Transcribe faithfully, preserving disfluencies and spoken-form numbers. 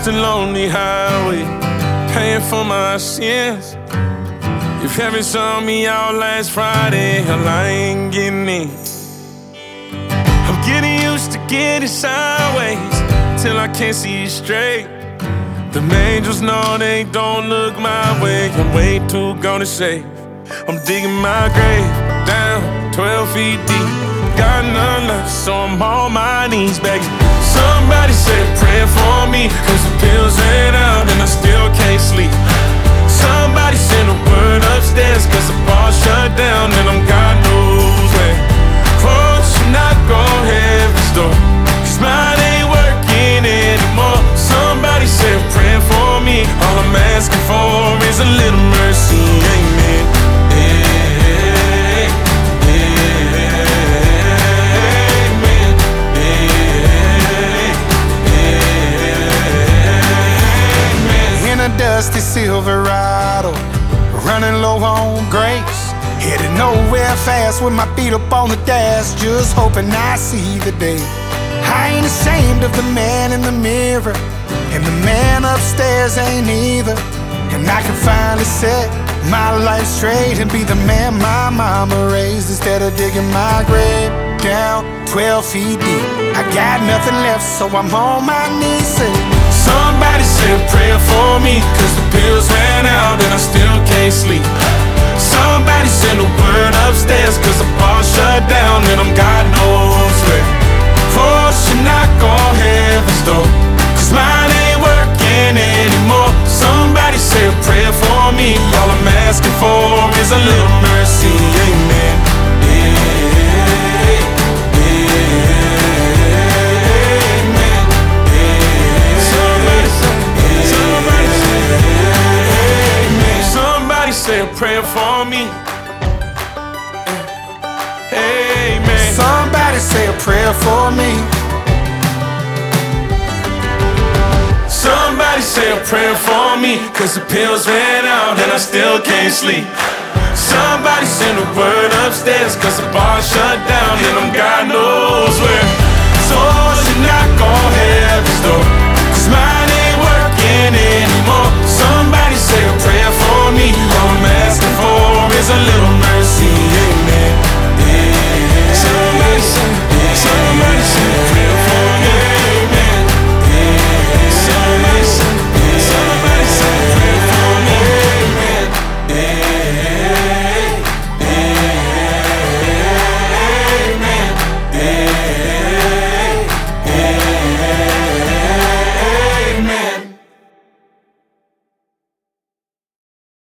a lonely highway, paying for my sins. If heaven saw me out last Friday, hell, I ain't getting in. I'm getting used to getting sideways till I can't see straight. The angels know they don't look my way. I'm way too gone to say I'm digging my grave down twelve feet deep. Got none left, so I'm on my knees begging. Somebody said pray for me, cause the pills ran out and I still can't sleep. Somebody send a word upstairs, cause the bar shut down and I'm God knows where. Oh, should not go heaven's door, cause mine ain't working anymore. Somebody said pray for me, all I'm asking for is a little mercy, amen. Dusty Silverado, running low on grace, headed nowhere fast with my feet up on the dash, just hoping I see the day. I ain't ashamed of the man in the mirror, and the man upstairs ain't either. And I can finally set my life straight and be the man my mama raised, instead of digging my grave down twelve feet deep. I got nothing left, so I'm on my knees saying, somebody said pray for me, cause the pills ran out and I still can't sleep. Somebody send a word upstairs, cause the bar shut down and I'm God knows where. For should not go heaven's door, cause mine ain't working anymore. Somebody say a prayer for me, all I'm asking for is a little mercy, amen. Say a prayer for me, amen. Somebody say a prayer for me. Somebody say a prayer for me, cause the pills ran out and I still can't sleep. Somebody send a word upstairs, cause the bar shut down and I'm God knows where. So I should not go heaven's door, cause mine